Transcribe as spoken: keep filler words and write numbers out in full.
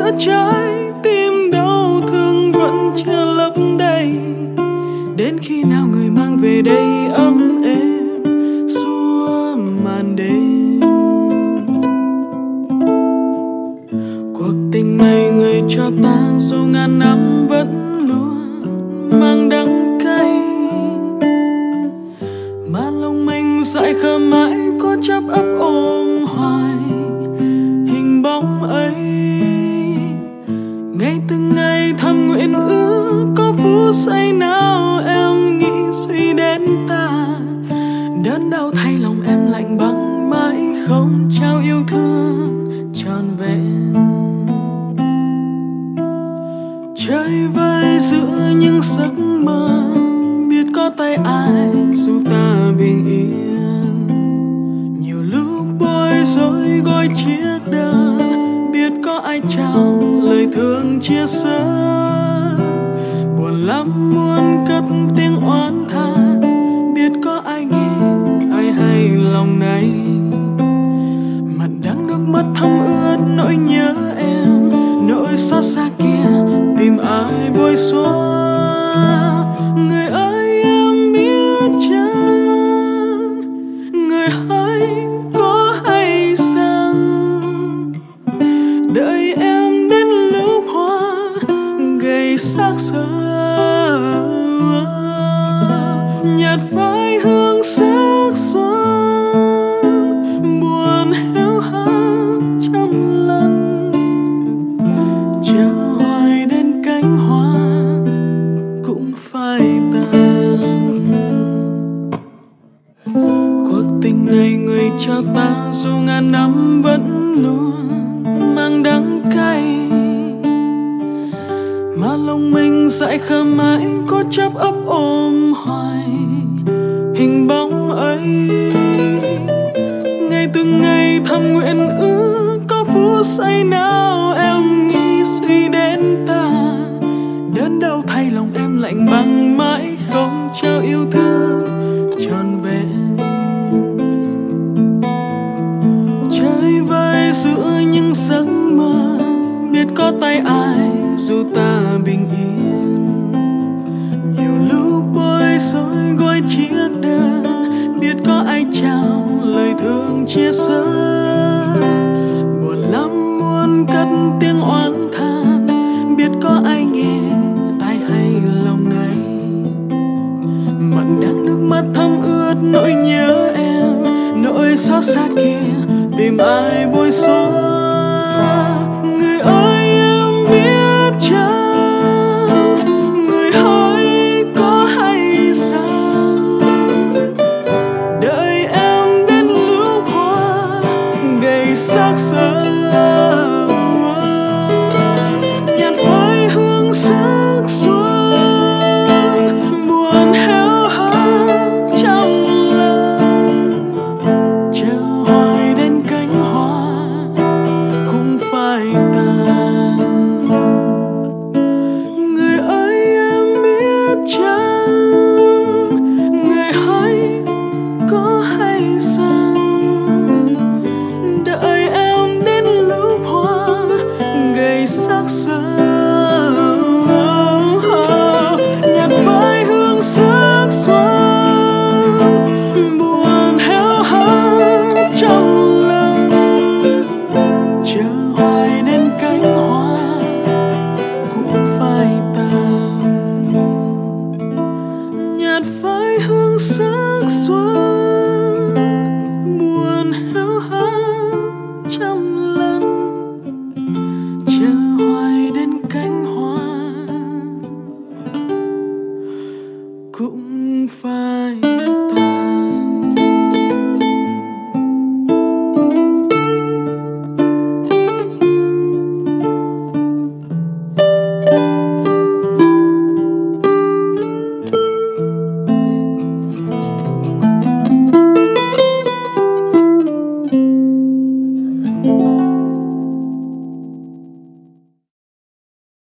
giữa trái tim đau thương vẫn chưa lấp đầy. Đến khi nào người mang về đây ấm êm xua màn đêm. Cuộc tình này người cho ta dù ngàn năm vẫn luôn mang đắng cay, mà lòng mình dại khờ mãi có chấp ấp ôm hoài hình bóng ấy. Ngày từng ngày thầm nguyện ước có phút giây nào em nghĩ suy đến ta. Đớn đau thay lòng em lạnh băng mãi không trao yêu thương trọn vẹn. Chơi vơi giữa những giấc mơ, biết có tay ai dù ta bình yên. Nhiều lúc bối rối gói chiếc đơn, biết có ai trao lời thương chia sẻ. Buồn lắm muốn cất tiếng oán than, biết có ai nghe ai hay lòng này. Mặt đắng nước mắt thấm ướt nỗi nhớ em, nỗi xót xa kia tìm ai bôi xóa. Người ơi em biết chăng, người hãy có hay rằng đợi em đến lúc hoa gầy xác xơ, nhạt phai hương sắc xoan, buồn héo hắt trăm lần. Chờ hoài đến cánh hoa cũng phai tàn. Cuộc tình này người cho ta dù ngàn năm vẫn luôn mang đắng cay, mà lòng mình dại khờ mãi có chấp ấp ôm hoài hình bóng ấy. Ngày từng ngày thầm nguyện ước có phút giây nào em nghĩ suy đến ta. Đớn đau thay lòng em lạnh băng mãi không trao yêu thương trọn vẹn. Chơi vơi giữa những giấc mơ, biết có tay ai dù ta bình yên. Nhiều lúc bối rối gói chiếc đơn, biết có ai trao lời thương chia sẻ. Buồn lắm muốn cất tiếng oán than, biết có ai nghe ai hay lòng này. Mặn đắng nước mắt thấm ướt nỗi nhớ em, nỗi xót xa kia tìm ai bôi xóa.